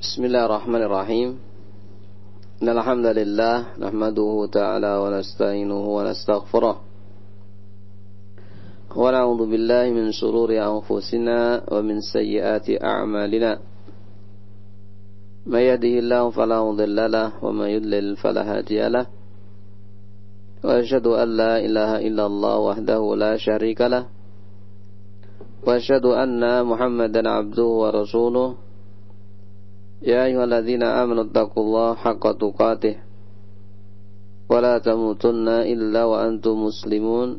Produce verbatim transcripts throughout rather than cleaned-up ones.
Bismillahirrahmanirrahim. Innal hamdalillah nahmaduhu ta'ala wa nasta'inuhu wa nastaghfiruh. Wa na'udzu billahi min shururi anfusina wa min sayyiati a'malina. May yahdihillahu fala mudilla lahu wa may yudlil fala hadiya lahu. Wa asyhadu an la ilaha illallah wahdahu la syarika lahu. Wa asyhadu anna Muhammadan 'abduhu wa rasuluh. Ya ayyuhalladzina amanu taqullaha haqqa tuqatih wa la tamutunna illa wa antum muslimun.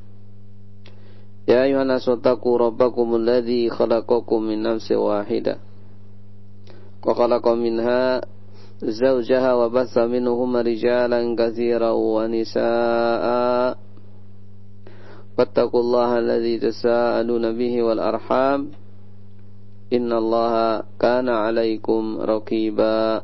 Ya ayyuhan nasu taqu rabbakumul ladzi khalaqakum min nafsin wahidah wa khalaqa minha zawjaha wa bassa minhuma rijalan katsiran wa nisaa'a. Wattaqullaha alladzi tasaaluna bihi wal arham. Innallaha kana 'alaikum raqiba.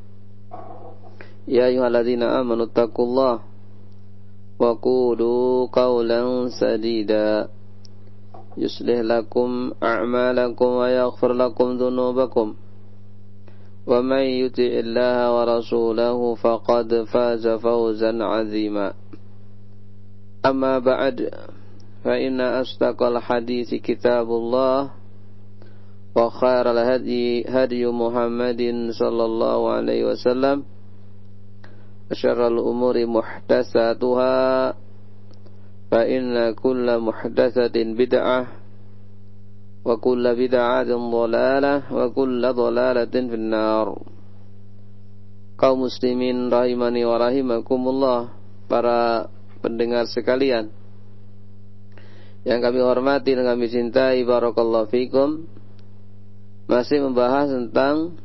Ya ayyuhalladzina amanu taqullaha wa qulu qawlan sadida yuslih lakum a'malakum wa yaghfir lakum dhunubakum wa may yuti'illaha wa rasulahu faqad faza fawzan 'azima. Amma ba'd, fa inna asdaqal hadits kitabullah wa khairal hadi hadi Muhammadin sallallahu alaihi wasallam wa syarrul umuri muhdatsatuha fa inna kulla muhdatsatin bid'ah wa kulla bid'atin dhalalah wa kulla dhalalatin finnar. Kaum muslimin rahimani wa rahimakumullah, para pendengar sekalian yang kami hormati dan kami cintai, barakallahu fikum. Masih membahas tentang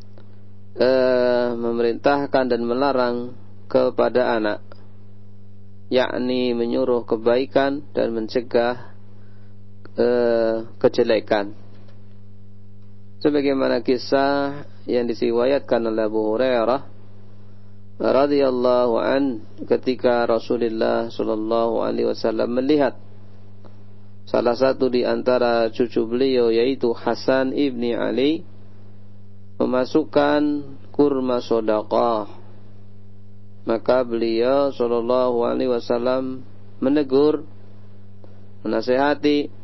uh, memerintahkan dan melarang kepada anak, yakni menyuruh kebaikan dan mencegah uh, kejelekan. Sebagaimana kisah yang diriwayatkan oleh Abu Hurairah radhiyallahu an, ketika Rasulullah sallallahu alaihi wasallam melihat salah satu di antara cucu beliau, yaitu Hasan ibni Ali, memasukkan kurma sedekah. Maka beliau sallallahu alaihi wasallam menegur, menasihati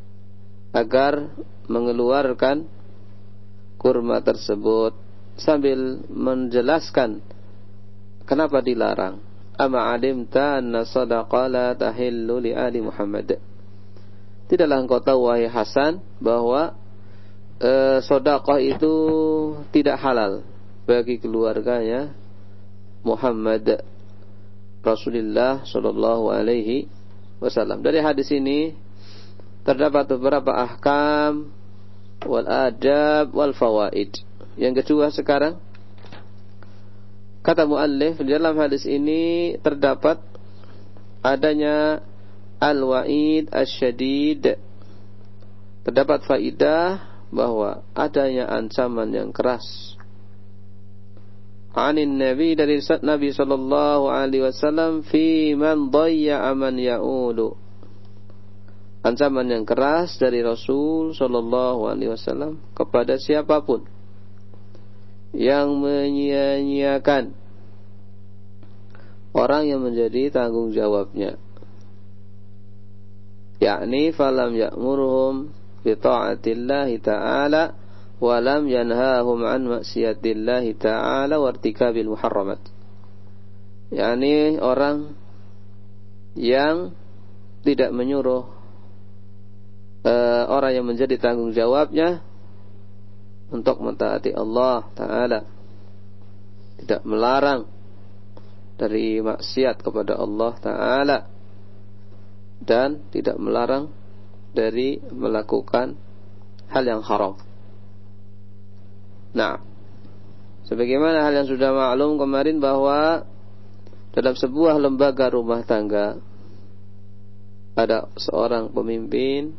agar mengeluarkan kurma tersebut, sambil menjelaskan kenapa dilarang. Ama alimta anna sadaqah la tahillu li ali Muhammad. Tidaklah engkau tahu, wahai Hasan, bahwa e, sedekah itu tidak halal bagi keluarganya Muhammad Rasulullah sallallahu alaihi wasallam. Dari hadis ini terdapat beberapa ahkam wal adab wal fawaid. Yang kedua sekarang, kata muallif, di dalam hadis ini terdapat adanya al-wa'id asyadid. Terdapat faidah bahwa adanya ancaman yang keras. Anin Nabi, dari Nabi sallallahu alaihi wasallam, fi man dhayya'a man ya'ulu. Ancaman yang keras dari Rasul sallallahu alaihi wasallam kepada siapapun yang menyia-nyiakan orang yang menjadi tanggung jawabnya, yakni falam ya'murhum bi ta'atillahi ta'ala wa lam yanhahum an maksiyatillahi ta'ala wa irtikabil muharramat. Yakni orang yang tidak menyuruh uh, orang yang menjadi tanggung jawabnya untuk mentaati Allah ta'ala, tidak melarang dari maksiat kepada Allah ta'ala, dan tidak melarang dari melakukan hal yang haram. Nah, sebagaimana hal yang sudah maklum kemarin, bahwa dalam sebuah lembaga rumah tangga ada seorang pemimpin,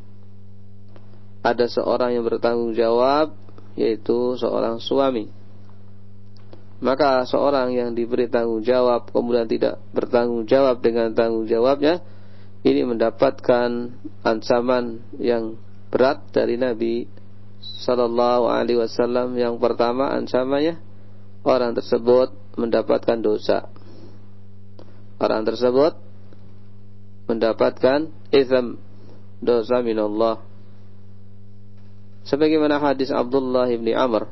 ada seorang yang bertanggung jawab, yaitu seorang suami. Maka seorang yang diberi tanggung jawab kemudian tidak bertanggung jawab dengan tanggung jawabnya, ini mendapatkan ancaman yang berat dari Nabi Sallallahu alaihi wasallam. Yang pertama ancamannya, orang tersebut mendapatkan dosa. Orang tersebut mendapatkan itsm, dosa minallah. Sebagaimana hadis Abdullah ibni Amr.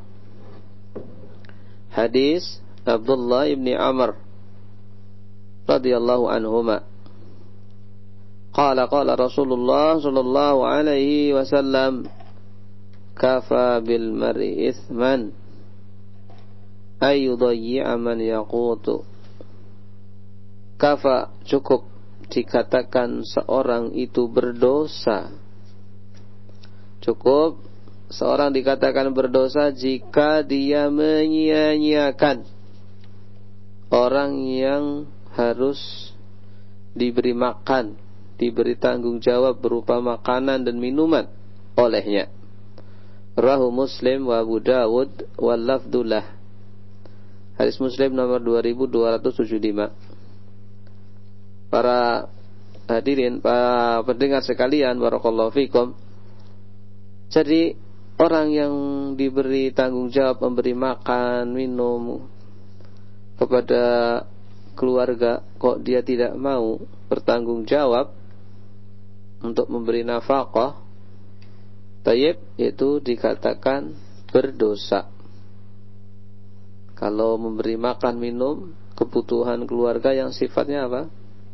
Hadis Abdullah ibni Amr radhiyallahu anhuma. Qala qala Rasulullah sallallahu alaihi wasallam, kafa bil mar'i ithman ay yudayyi'a man yaqutu. Kafa, cukup dikatakan seorang itu berdosa. Cukup seorang dikatakan berdosa jika dia menyia-nyiakan orang yang harus diberi makan, diberi tanggung jawab berupa makanan dan minuman olehnya. Rahu Muslim wa Abu Dawud wal lafdullah. Hadis Muslim nomor dua ribu dua ratus tujuh puluh lima. Para hadirin, para pendengar sekalian, barakallahu fikum. Jadi orang yang diberi tanggung jawab memberi makan, minum kepada keluarga, kok dia tidak mau bertanggung jawab untuk memberi nafkah, tayyib, itu dikatakan berdosa. Kalau memberi makan, minum, kebutuhan keluarga yang sifatnya apa?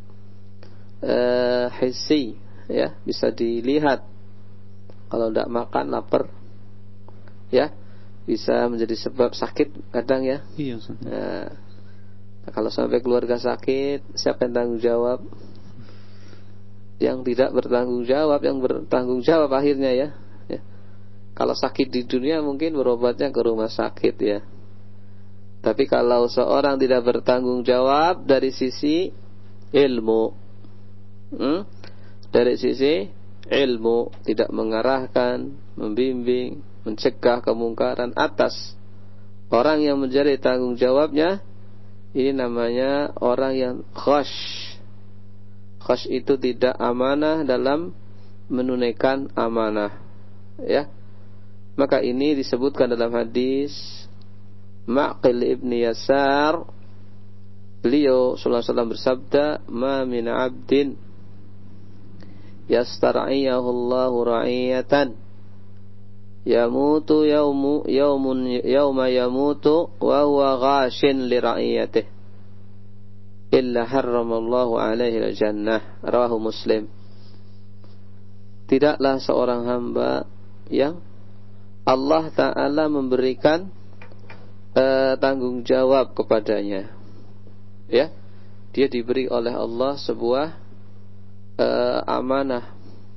Eh, hissi, ya, bisa dilihat. Kalau tidak makan, lapar, ya, bisa menjadi sebab sakit kadang, ya. Iya. Nah, kalau sampai keluarga sakit, siapa yang tanggung jawab? Yang tidak bertanggung jawab, yang bertanggung jawab akhirnya, ya. Ya. Kalau sakit di dunia mungkin berobatnya ke rumah sakit, ya. Tapi kalau seorang tidak bertanggung jawab dari sisi ilmu, hmm? dari sisi ilmu, tidak mengarahkan, membimbing, mencegah kemungkaran atas orang yang menjadi tanggung jawabnya, ini namanya orang yang khash. Khash itu tidak amanah dalam menunaikan amanah, ya. Maka ini disebutkan dalam hadis Ma'qil ibni Yasar. Beliau sallallahu alaihi wasallam bersabda, "Ma min 'abdin yastar'iyahu Allahu ra'iyatan yamutu yawmu yawmun yawma yamutu wa huwa ghashin li ra'iyatihi illa harramallahu alaihi al-jannah." Rawahu Muslim. Tidaklah seorang hamba yang Allah Ta'ala memberikan uh, tanggung jawab kepadanya, ya, dia diberi oleh Allah sebuah uh, amanah,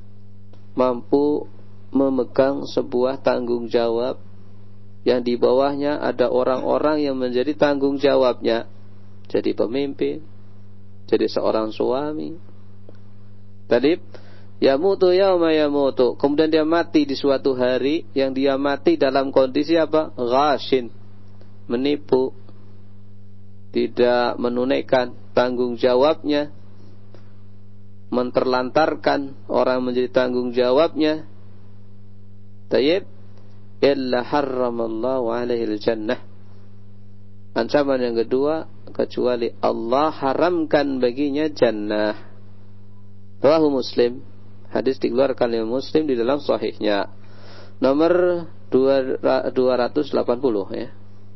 mampu memegang sebuah tanggung jawab yang di bawahnya ada orang-orang yang menjadi tanggung jawabnya, jadi pemimpin, jadi seorang suami. Tadi yamutu yauma yamutu, kemudian dia mati di suatu hari yang dia mati dalam kondisi apa? Ghashin, menipu, tidak menunaikan tanggung jawabnya, menterlantarkan orang menjadi tanggung jawabnya. Tayyib, illa harramallahu alaihi al-jannah. Ancaman yang kedua, kecuali Allah haramkan baginya jannah. Rawahu Muslim. Hadis dikeluarkan oleh Muslim di dalam sahihnya. Nomor dua ratus delapan puluh, ya.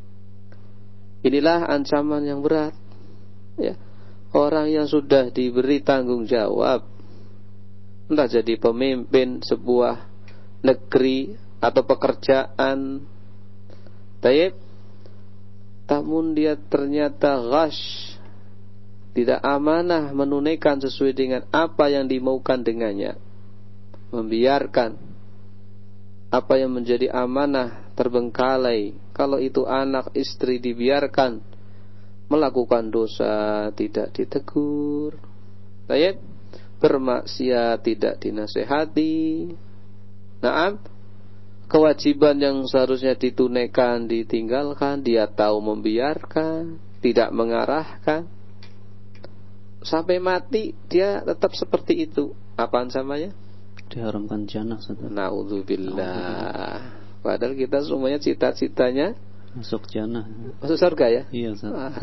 Inilah ancaman yang berat, ya. Orang yang sudah diberi tanggung jawab, entah jadi pemimpin sebuah negeri atau pekerjaan, tayyib, namun dia ternyata ghash, tidak amanah menunaikan sesuai dengan apa yang dimaukan dengannya, membiarkan apa yang menjadi amanah terbengkalai. Kalau itu anak istri dibiarkan melakukan dosa, tidak ditegur, tayyib, bermaksiat tidak dinasehati. Naam, kewajiban yang seharusnya ditunaikan ditinggalkan, dia tahu membiarkan, tidak mengarahkan, sampai mati dia tetap seperti itu. Apaan samanya? Diharamkan jannah. Naudzubillah. Padahal kita semuanya cita-citanya masuk jannah, masuk surga ya. Iya, Ustaz. Ah.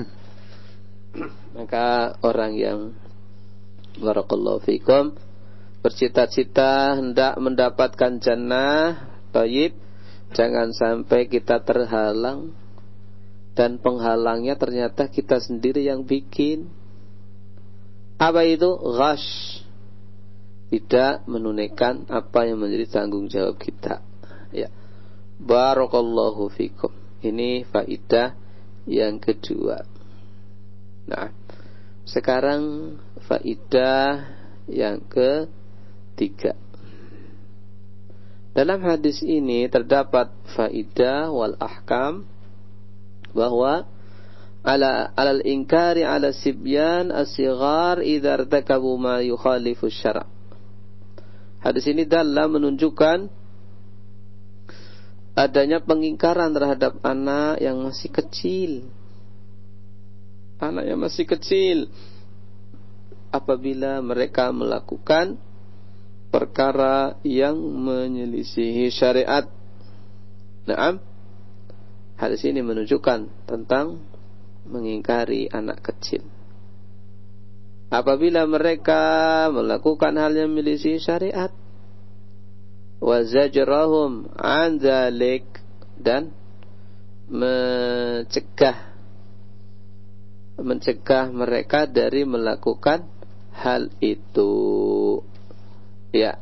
Maka orang yang barakallahu fikum bercita-cita hendak mendapatkan jannah, thayyib, jangan sampai kita terhalang dan penghalangnya ternyata kita sendiri yang bikin. Apa itu? Ghash. Tidak menunaikan apa yang menjadi tanggung jawab kita. Ya. Barakallahu fikum. Ini faidah yang kedua. Nah, sekarang faidah yang ketiga. Dalam hadis ini terdapat faidah wal ahkam bahwa ala alal inkari ala sibyan as-sighar idza irtakabu ma yukhalifu syara'. Hadis ini dalam menunjukkan adanya pengingkaran terhadap anak yang masih kecil. Anak yang masih kecil apabila mereka melakukan perkara yang menyelisihi syariat. Naam. Hadis ini menunjukkan tentang mengingkari anak kecil. Apabila mereka melakukan hal yang menyelisihi syariat, wa zajrahum an dzalik, dan mencegah mencegah mereka dari melakukan hal itu. Ya.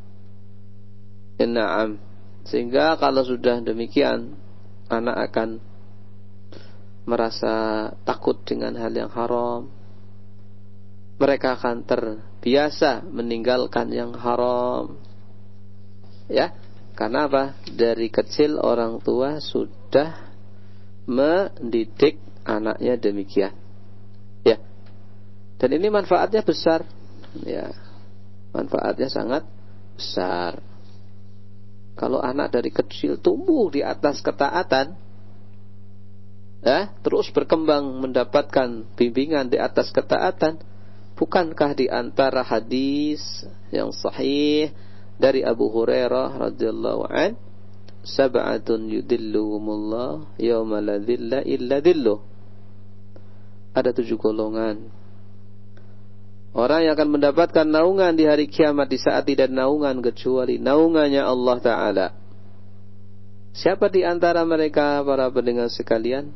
Naam. Sehingga kalau sudah demikian, anak akan merasa takut dengan hal yang haram. Mereka akan terbiasa meninggalkan yang haram. Ya, karena apa? Dari kecil orang tua sudah mendidik anaknya demikian. Ya. Dan ini manfaatnya besar. Ya. Manfaatnya sangat besar. Kalau anak dari kecil tumbuh di atas ketaatan, ya, terus berkembang mendapatkan bimbingan di atas ketaatan, bukankah di antara hadis yang sahih dari Abu Hurairah radhiyallahu an, sab'atun yudilluhumullah yauma la dhilla illa dhilluh. Ada tujuh golongan orang yang akan mendapatkan naungan di hari kiamat di saat tidak naungan kecuali naungannya Allah Ta'ala. Siapa di antara mereka para pendengar sekalian?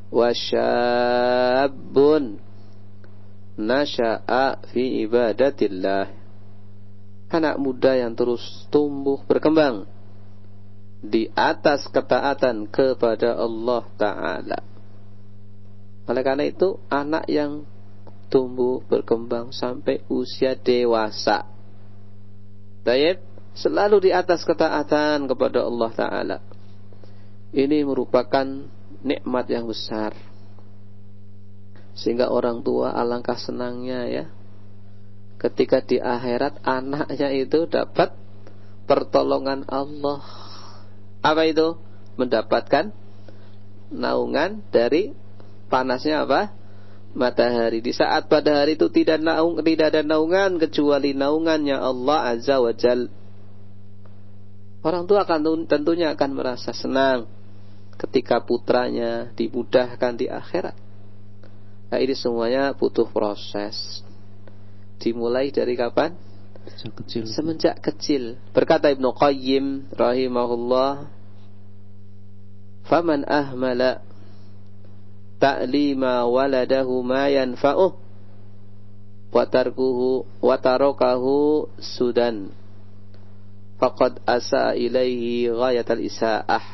Wasyabun nasha'a fi ibadatillah. Anak muda yang terus tumbuh berkembang di atas ketaatan kepada Allah Ta'ala. Oleh karena itu, anak yang tumbuh berkembang sampai usia dewasa, baik, selalu di atas ketaatan kepada Allah Ta'ala, ini merupakan nikmat yang besar. Sehingga orang tua alangkah senangnya ya ketika di akhirat anaknya itu dapat pertolongan Allah. Apa itu? Mendapatkan naungan dari panasnya apa? Matahari. Di saat pada hari itu tidak naung, tidak ada naungan kecuali naungannya Allah Azza wa Jal. Orang tua akan tentunya akan merasa senang ketika putranya dimudahkan di akhirat. Nah, ini semuanya butuh proses. Dimulai dari kapan? Sejak kecil. Semenjak kecil. Berkata Ibnu Qayyim rahimahullah, "Faman ahmala ta'lima waladahu ma yanfa'uh wa tarkuhu wa tarakahu sudan faqad asa ilaihi ghayatal isaah."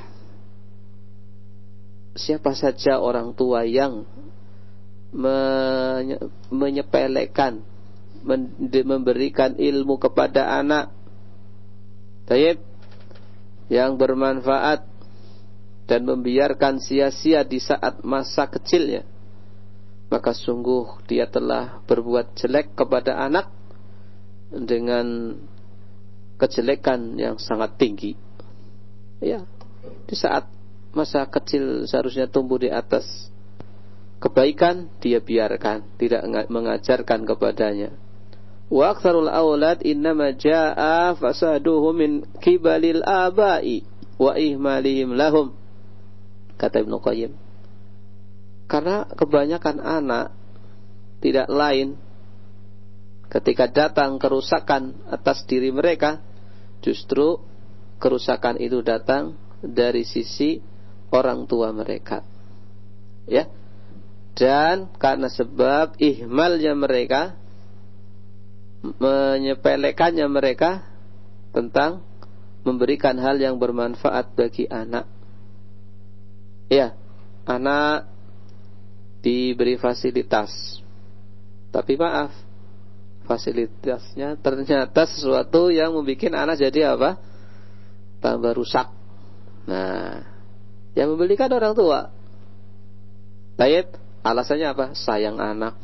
Siapa saja orang tua yang menye- menyepelekan, memberikan ilmu kepada anak tayyib yang bermanfaat dan membiarkan sia-sia di saat masa kecilnya, maka sungguh dia telah berbuat jelek kepada anak dengan kejelekan yang sangat tinggi. Ya, di saat masa kecil seharusnya tumbuh di atas kebaikan, dia biarkan, tidak mengajarkan kepadanya. Wa aktsarul aulad innama jaa fasaduhu min kibalil abai wa ihmalihim lahum. Kata Ibnu Qayyim, karena kebanyakan anak tidak lain ketika datang kerusakan atas diri mereka, justru kerusakan itu datang dari sisi orang tua mereka. Ya. Dan karena sebab ihmalnya mereka, menyepelekannya mereka tentang memberikan hal yang bermanfaat bagi anak. Ya, anak diberi fasilitas, tapi maaf, fasilitasnya ternyata sesuatu yang membuat anak jadi apa? Tambah rusak. Nah, yang membelikan orang tua. Baik, alasannya apa? Sayang anak.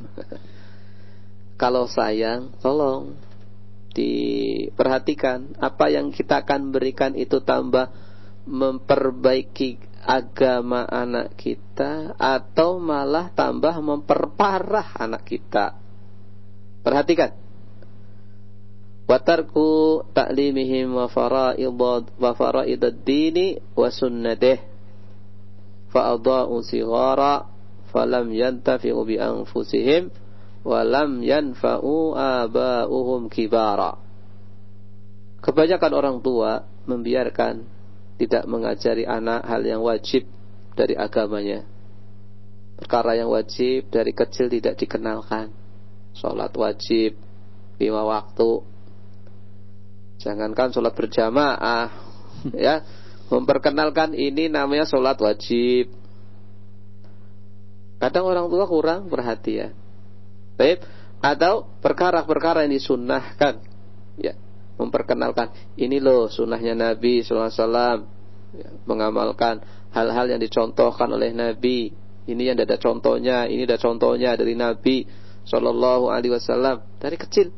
Kalau sayang, tolong diperhatikan apa yang kita akan berikan itu tambah memperbaiki agama anak kita atau malah tambah memperparah anak kita. Perhatikan. Wa tarku ta'limihim wa fara'id wa fara'idad dini wa sunnatih fa adha'u sighara falam yantafi'u bi anfusihim walam yanfa'u aba'uhum kibara. Kebanyakan orang tua membiarkan, tidak mengajari anak hal yang wajib dari agamanya. Perkara yang wajib dari kecil tidak dikenalkan. Sholat wajib lima waktu, jangankan sholat berjamaah, ya, memperkenalkan ini namanya sholat wajib. Kadang orang tua kurang perhatian. Baik, atau perkara-perkara yang disunnahkan, ya, memperkenalkan ini loh sunnahnya Nabi sallallahu alaihi wasallam, ya, mengamalkan hal-hal yang dicontohkan oleh Nabi. Ini yang ada contohnya, ini ada contohnya dari Nabi sallallahu alaihi wasallam dari kecil.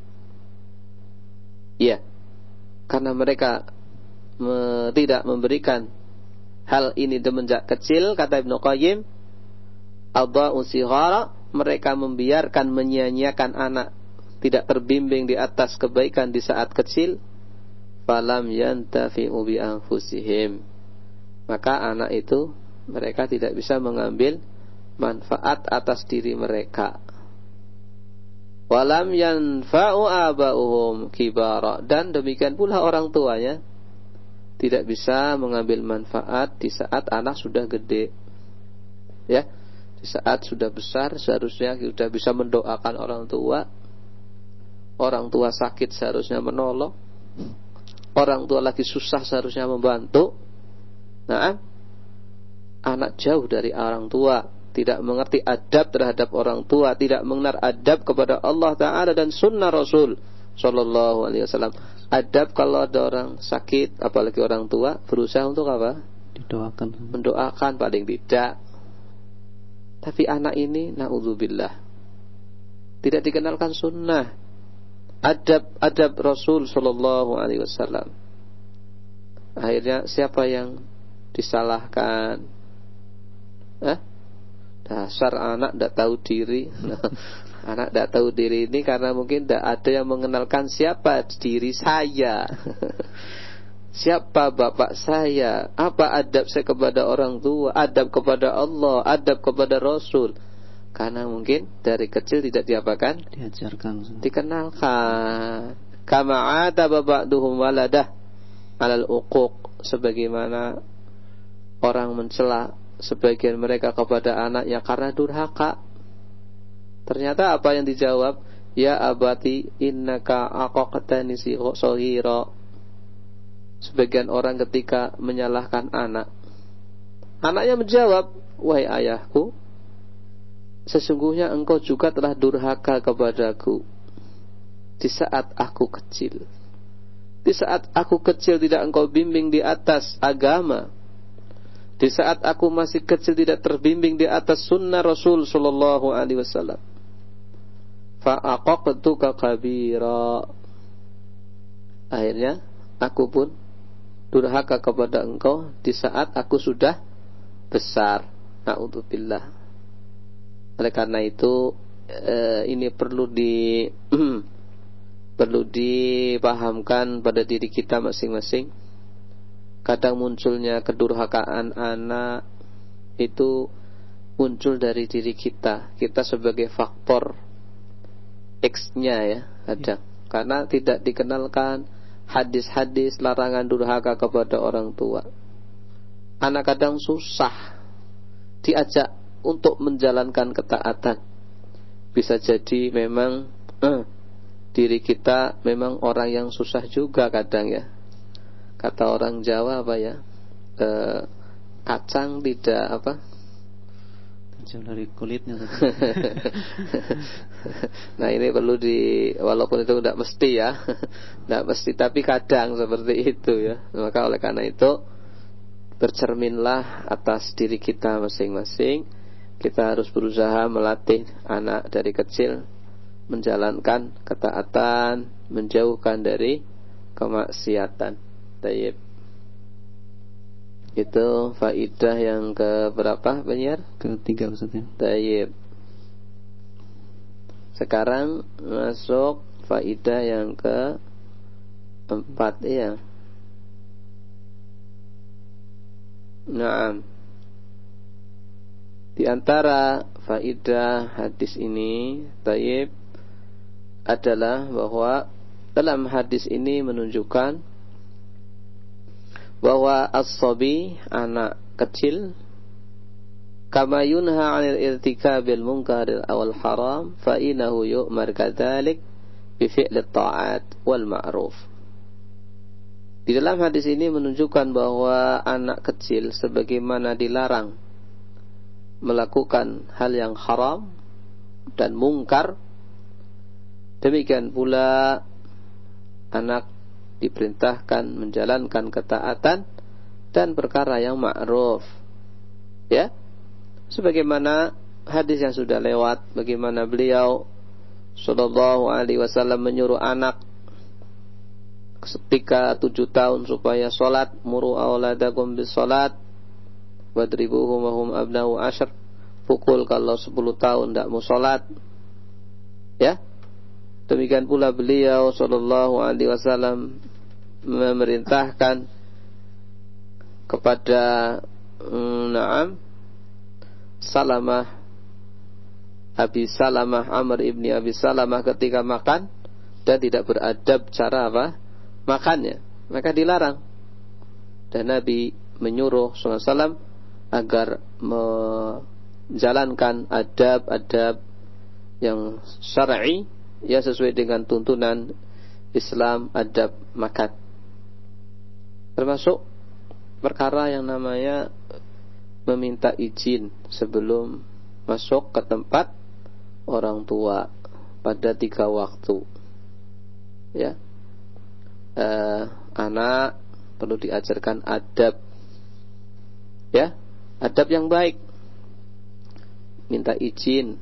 Ya, karena mereka me, tidak memberikan hal ini semenjak kecil, kata Ibnu Qayyim, adha'u sighara, mereka membiarkan, menyia-nyiakan anak, tidak terbimbing di atas kebaikan di saat kecil, falam yantafi'u bi anfusihim, maka anak itu mereka tidak bisa mengambil manfaat atas diri mereka. Walam yanfa'u aba'uhum kibara, dan demikian pula orang tuanya tidak bisa mengambil manfaat di saat anak sudah gede. Ya, di saat sudah besar seharusnya sudah bisa mendoakan orang tua. Orang tua sakit seharusnya menolong. Orang tua lagi susah seharusnya membantu. Nah, anak jauh dari orang tua, tidak mengerti adab terhadap orang tua, tidak mengenal adab kepada Allah Ta'ala dan sunnah Rasul Sallallahu Alaihi Wasallam. Adab kalau ada orang sakit, apalagi orang tua, berusaha untuk apa? Didoakan. Mendoakan paling tidak. Tapi anak ini, na'udzubillah, tidak dikenalkan sunnah, adab-adab Rasul Sallallahu Alaihi Wasallam. Akhirnya siapa yang disalahkan? Eh? Dasar anak tidak tahu diri. Anak tidak tahu diri ini karena mungkin tidak ada yang mengenalkan siapa diri saya. Siapa bapak saya, apa adab saya kepada orang tua, adab kepada Allah, adab kepada Rasul. Karena mungkin dari kecil tidak diapakan, diajarkan, dikenalkan. Kama ataba ba'duhum waladah alal uquq, sebagaimana orang mencela sebagian mereka kepada anaknya karena durhaka. Ternyata apa yang dijawab? Ya abati innaka aqaqtani shaghira. Sebagian orang ketika menyalahkan anak, anaknya menjawab, wahai ayahku, sesungguhnya engkau juga telah durhaka kepadaku di saat aku kecil. Di saat aku kecil tidak engkau bimbing di atas agama. Di saat aku masih kecil tidak terbimbing di atas sunnah Rasul Sallallahu Alaihi Wasallam. Fa'aqaqtuka kabira. Akhirnya aku pun durhaka kepada engkau di saat aku sudah besar. Na'udzubillah. Oleh karena itu eh, ini perlu di perlu dipahamkan pada diri kita masing-masing. kadang munculnya kedurhakaan anak itu muncul dari diri kita. Kita sebagai faktor X-nya ya kadang. Ya. Karena tidak dikenalkan hadis-hadis larangan durhaka kepada orang tua. Anak kadang susah diajak untuk menjalankan ketaatan. Bisa jadi memang eh, diri kita memang orang yang susah juga kadang ya. Kata orang Jawa apa ya, e, kacang tidak apa kacang dari kulitnya. Nah ini perlu di, walaupun itu tidak mesti ya, tidak mesti, tapi kadang seperti itu ya. Maka oleh karena itu bercerminlah atas diri kita masing-masing. Kita harus berusaha melatih anak dari kecil menjalankan ketaatan, menjauhkan dari kemaksiatan. Tayyib. Itu faidah yang ke berapa penyiar? Ketiga Ustaz ya. Tayyib. Sekarang masuk faidah yang ke empat ya. Naam. Di antara faidah hadis ini, tayyib, adalah bahwa dalam hadis ini menunjukkan bahwa as-sabi, anak kecil, kama yunha 'anil irtikabil munkaril awal haram, fa innahu yu'mar kadzalik bi fi'li ta'at wal ma'ruf. Di dalam hadis ini menunjukkan bahwa anak kecil sebagaimana dilarang melakukan hal yang haram dan mungkar, demikian pula anak diperintahkan menjalankan ketaatan dan perkara yang ma'ruf. Ya. Sebagaimana hadis yang sudah lewat, bagaimana beliau sallallahu alaihi wasallam menyuruh anak ketika tujuh tahun supaya salat, muru auladakum bis salat wadribuhum wa hum abna'u asyr. Pukul kalau sepuluh tahun tidak mau salat. Ya. Demikian pula beliau sallallahu alaihi wasallam memerintahkan kepada mm, na'am Salamah Abi Salamah Amr ibni Abi Salamah ketika makan dan tidak beradab cara apa makannya, maka dilarang. Dan Nabi menyuruh sallallahu alaihi wasallam agar menjalankan adab-adab yang syar'i, ya, sesuai dengan tuntunan Islam, adab makan. Termasuk perkara yang namanya meminta izin sebelum masuk ke tempat orang tua pada tiga waktu. Ya, eh, anak perlu diajarkan adab, ya, adab yang baik. Minta izin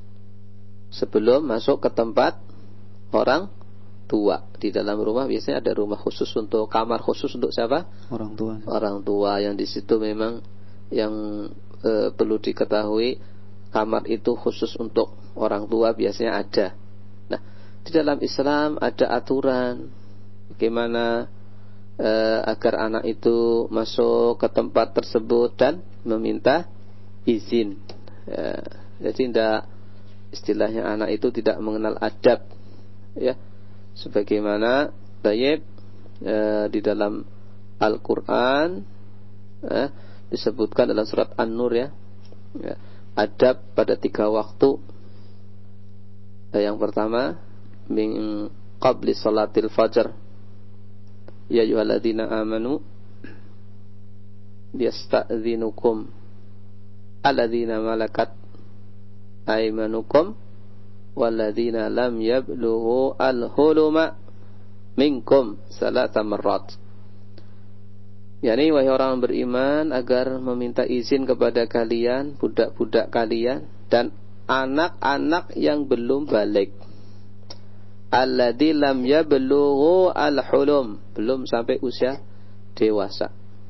sebelum masuk ke tempat orang tua. Di dalam rumah biasanya ada rumah khusus untuk, kamar khusus untuk siapa? Orang tua. Orang tua, yang di situ memang yang e, perlu diketahui, kamar itu khusus untuk orang tua biasanya ada. Nah, di dalam Islam ada aturan bagaimana e, agar anak itu masuk ke tempat tersebut dan meminta izin. E, jadi tidak, istilahnya anak itu tidak mengenal adab, ya, sebagaimana tayyib e, di dalam Al-Quran e, disebutkan dalam surat An-Nur, ya, ya, adab pada tiga waktu. E, yang pertama min qabli salatil fajar, ya ayyuhalladzina amanu yasta'dzinukum alladzina malakat aimanukum walladzina lam yablughu al-huluma minkum salata marrat. Yani, wahai orang beriman, agar meminta izin kepada kalian, budak-budak kalian dan anak-anak yang belum balik. Alladzi lam yablughu al-hulum, belum sampai usia dewasa.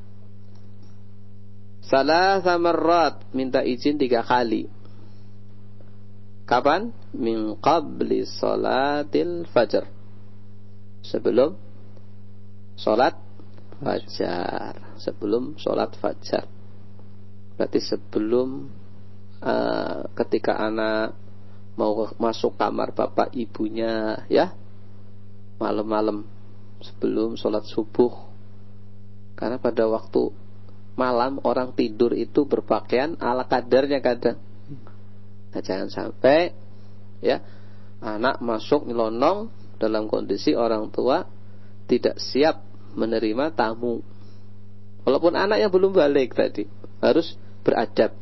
Salasa marrat, minta izin tiga kali. Kapan? Min qabli salatil fajr, sebelum salat fajar. Sebelum sholat fajar. Berarti sebelum uh, ketika anak mau masuk kamar bapak ibunya, ya, malam-malam sebelum sholat subuh. Karena pada waktu malam orang tidur itu berpakaian ala kadarnya kadang. Nah, jangan sampai ya anak masuk nyelonong dalam kondisi orang tua tidak siap menerima tamu. Walaupun anaknya belum balik tadi, harus beradab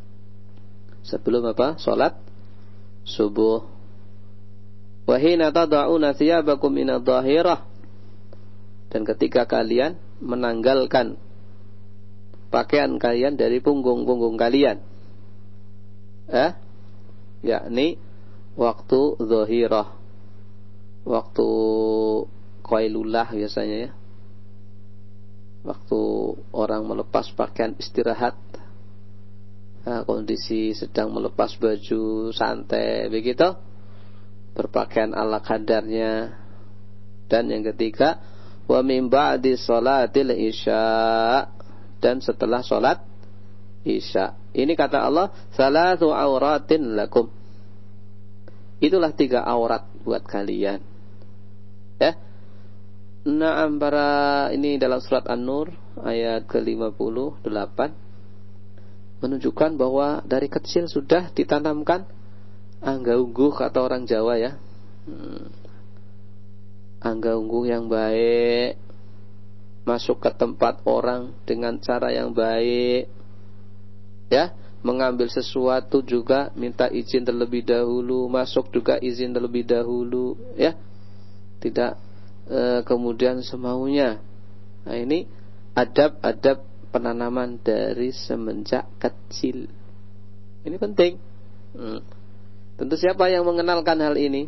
sebelum apa? Sholat subuh. Wa hina tad'una thiyabakum minadh dhahirah, dan ketika kalian menanggalkan pakaian kalian dari punggung-punggung kalian, eh, yakni waktu dhahirah, waktu qailullah biasanya ya, waktu orang melepas pakaian istirahat, nah, kondisi sedang melepas baju santai begitu, berpakaian ala kadarnya. Dan yang ketiga, wa min ba'di sholatil isya, dan setelah sholat isya. Ini kata Allah, salatu auratin lakum, itulah tiga aurat buat kalian, ya. Naam, para ini dalam surat An-Nur ayat ke lima puluh delapan menunjukkan bahwa dari kecil sudah ditanamkan angga ungguh, kata orang Jawa ya, hmm. angga ungguh yang baik, masuk ke tempat orang dengan cara yang baik, ya, mengambil sesuatu juga minta izin terlebih dahulu, masuk juga izin terlebih dahulu, ya, tidak e, kemudian semaunya. Nah, ini adab-adab penanaman dari semenjak kecil. Ini penting. Hmm. Tentu siapa yang mengenalkan hal ini?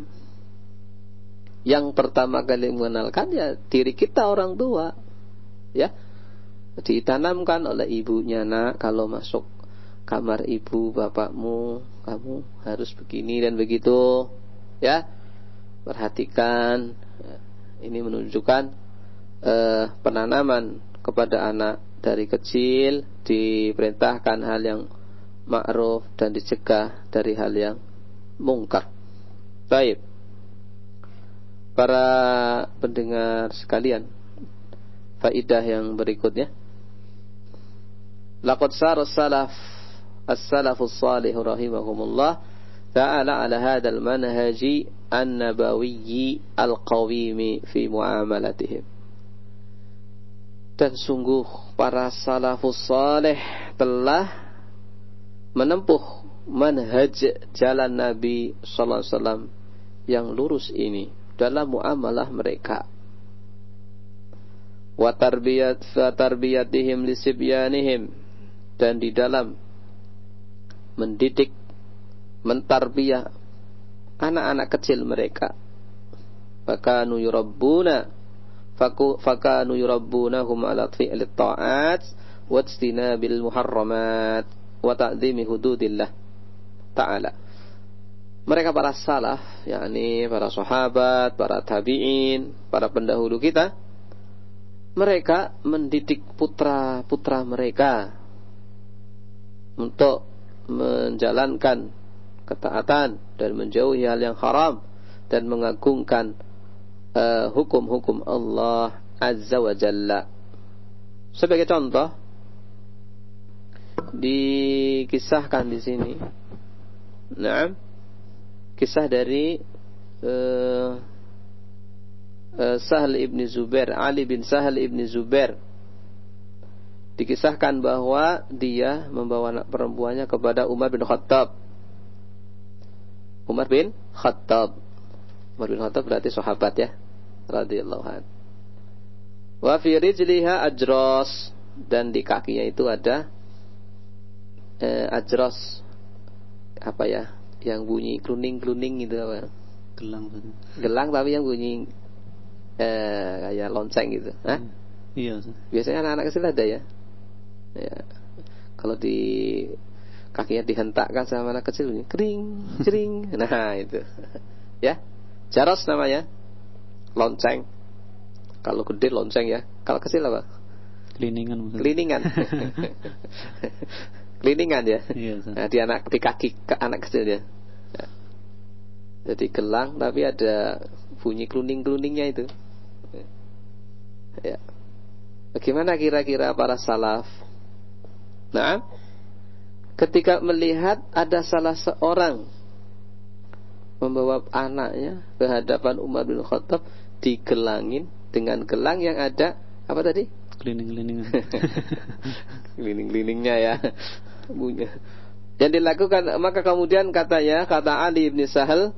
Yang pertama kali mengenalkan ya diri kita, orang tua, ya, ditanamkan oleh ibunya, nak, kalau masuk kamar ibu bapakmu kamu harus begini dan begitu, ya, perhatikan. Ini menunjukkan eh, penanaman kepada anak dari kecil, diperintahkan hal yang ma'ruf dan dicegah dari hal yang mungkar. Baik, para pendengar sekalian, faidah yang berikutnya, laqad sara salaf as-salafus salih rahimahumullah ta'ala ala hadzal manhaji an-nabawiyyi al-qawimi fi muamalatihim. Dan sungguh para salafus salih telah menempuh manhaj jalan Nabi sallallahu alaihi wasallam yang lurus ini dalam muamalah mereka. Wa tarbiyat fa tarbiyatihim li sibyanihim, dan di dalam mendidik, mentarbiyah anak-anak kecil mereka. Fakanu yurabbuna fakanu yurabbunahum ala fi'li ta'at wa ijtinabil muharramat wa ta'zimi hududillah ta'ala. Mereka para salaf, yakni para sahabat, para tabi'in, para pendahulu kita, mereka mendidik putra-putra mereka untuk menjalankan ketaatan dan menjauhi hal yang haram dan mengagungkan uh, hukum-hukum Allah Azza wa Jalla. Sebagai contoh, dikisahkan di sini, nah, kisah dari uh, uh, Sahal ibn Zubair, Ali bin Sahal ibn Zubair. Dikisahkan bahwa dia membawa anak perempuannya kepada Umar bin Khattab. Umar bin Khattab. Umar bin Khattab berarti sahabat ya, radhiyallahu anhu. Wa fi rijliha ajras, dan di kakinya itu ada eh, ajras, apa ya, yang bunyi kluning-kluning gitu apa? Gelang. Gelang tapi yang bunyi eh, kayak lonceng gitu. Hah? Iya. Biasanya anak-anak kecil ada ya. Ya. Kalau di kakinya dihentakkan sama anak kecil bunyi kering, kering. Nah, itu. Ya. Jaros namanya. Lonceng. Kalau gede lonceng ya. Kalau kecil apa? Cleaningan. Cleaningan. Cleaningan ya. Iya, nah, di anak di kaki ke anak kecil ya. Nah, jadi gelang tapi ada bunyi kluning-kluningnya itu. Ya. Bagaimana kira-kira para salaf? Nah, ketika melihat ada salah seorang membawa anaknya ke hadapan Umar bin Khattab digelangin dengan gelang yang ada apa tadi? Cleaning-cleaningan. Cleaning-cleaningnya ya. Yang dilakukan, maka kemudian katanya, kata Ali bin Sahal,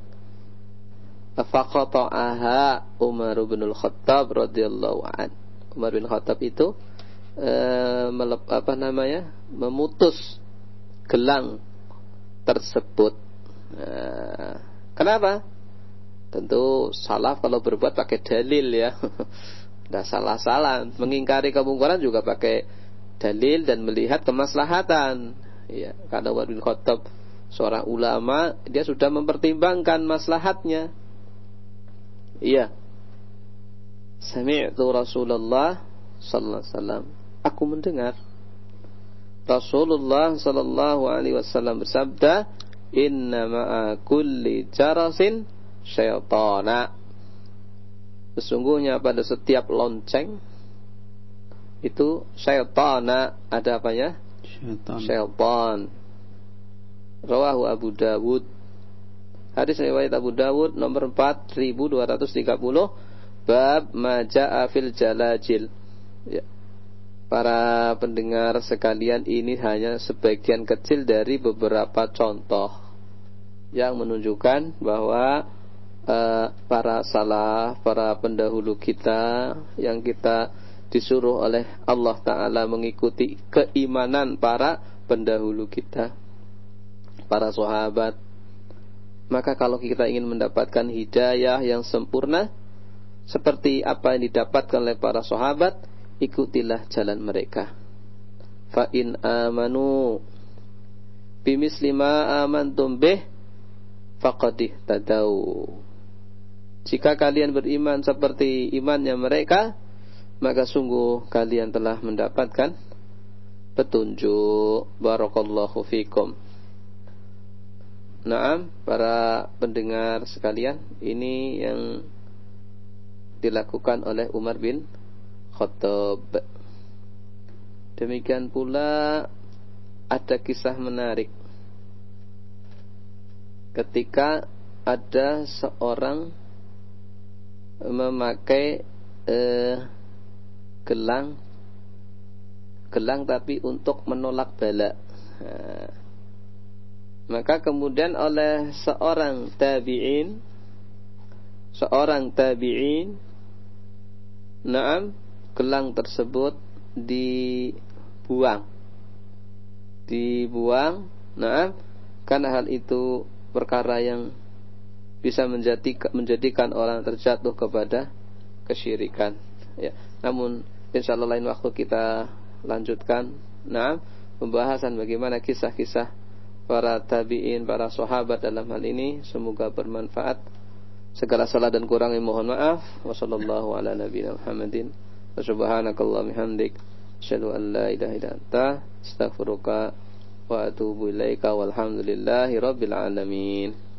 faqata'aha Umar bin Khattab radhiyallahu an. Umar bin Khattab itu eh, melep, apa namanya? memutus gelang tersebut. Nah, kenapa? Tentu salaf kalau berbuat pakai dalil ya. Tidak salah-salah. Mengingkari kemungkaran juga pakai dalil dan melihat kemaslahatan. Ya, karena Umar bin Khattab seorang ulama, dia sudah mempertimbangkan maslahatnya. Iya. Sami'tu Rasulullah sallallahu alaihi wasallam. Aku mendengar Rasulullah sallallahu alaihi wasallam bersabda, "Inna ma'a kulli jarasin syaitana." Sesungguhnya pada setiap lonceng itu syaitana, ada apanya? Syaitan. Syaitan. Rawahu Abu Dawud. Hadis riwayat Abu Dawud nomor empat ribu dua ratus tiga puluh, bab maja'a fil jalajil. Ya. Para pendengar sekalian, ini hanya sebagian kecil dari beberapa contoh yang menunjukkan bahwa uh, para salaf, para pendahulu kita yang kita disuruh oleh Allah Ta'ala mengikuti keimanan para pendahulu kita, para sahabat. Maka kalau kita ingin mendapatkan hidayah yang sempurna seperti apa yang didapatkan oleh para sahabat, ikutilah jalan mereka. Fa in amanu bimisli ma amantum bih faqad ihtadau. Jika kalian beriman seperti imannya mereka, maka sungguh kalian telah mendapatkan petunjuk. Barakallahu fikum. Naam, para pendengar sekalian, ini yang dilakukan oleh Umar bin Khattab. Demikian pula ada kisah menarik ketika ada seorang memakai eh, gelang gelang tapi untuk menolak bala. Nah, maka kemudian oleh seorang tabi'in seorang tabi'in naam, gelang tersebut dibuang dibuang naam, karena hal itu perkara yang bisa menjadikan, menjadikan orang terjatuh kepada kesyirikan ya. Namun insyaallah lain waktu kita lanjutkan naam, pembahasan bagaimana kisah-kisah para tabi'in, para sahabat dalam hal ini. Semoga bermanfaat. Segala salah dan kurangnya mohon maaf. Wassallallahu ala nabiyina Muhammadin wa subhanakallahumma bihamdik asyhadu an la ilaha illa anta astaghfiruka wa atubu ilaika walhamdulillahi rabbil alamin.